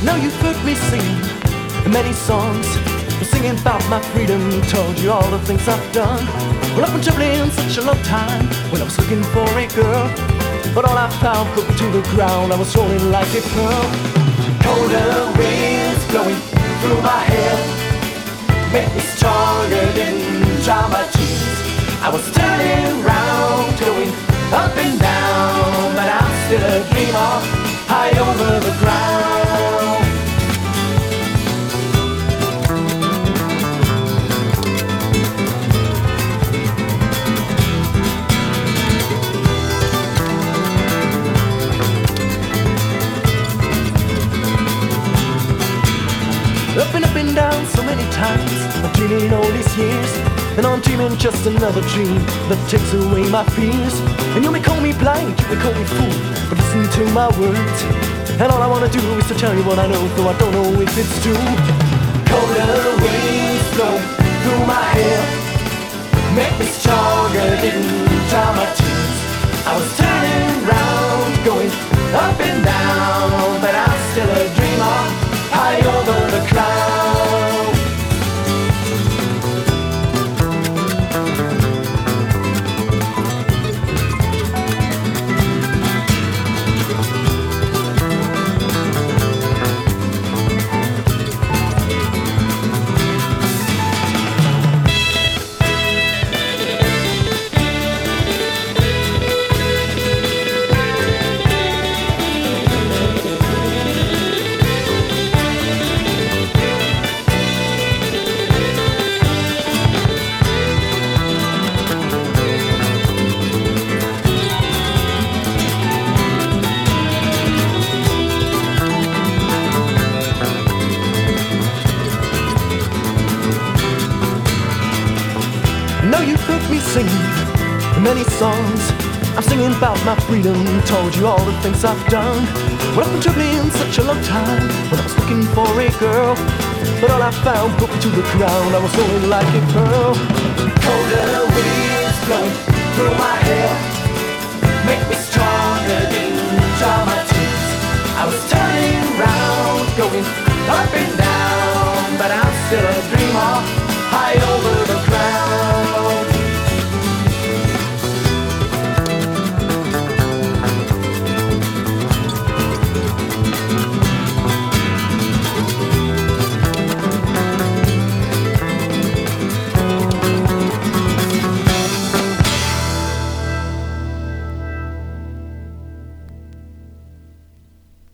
Now you've heard me sing many songs, singing about my freedom, told you all the things I've done. Well, I've been traveling such a long time when I was looking for a girl, but all I found put me to the ground. I was rolling like a pearl. Colder winds blowing through my hair make me stronger, didn't dry my tears. I was turning round, going up and down, but I'm still a dreamer, high over the ground. Up and down so many times, I'm dreaming all these years, and I'm dreaming just another dream that takes away my fears. And you may call me blind, you may call me fool, but listen to my words, and all I wanna do is to tell you what I know, though I don't know if it's true. Colder winds blow through my hair make me stronger, didn't dry my tears. I was turning round, going up and down, but I'm still a dreamer, high over the clouds. Now you've heard me sing many songs, I'm singing about my freedom, told you all the things I've done. Well, I've been traveling such a long time when I was looking for a girl, but all I found put me to the ground. I was rolling like a pearl. Colder winds blowing through my hair make me strong.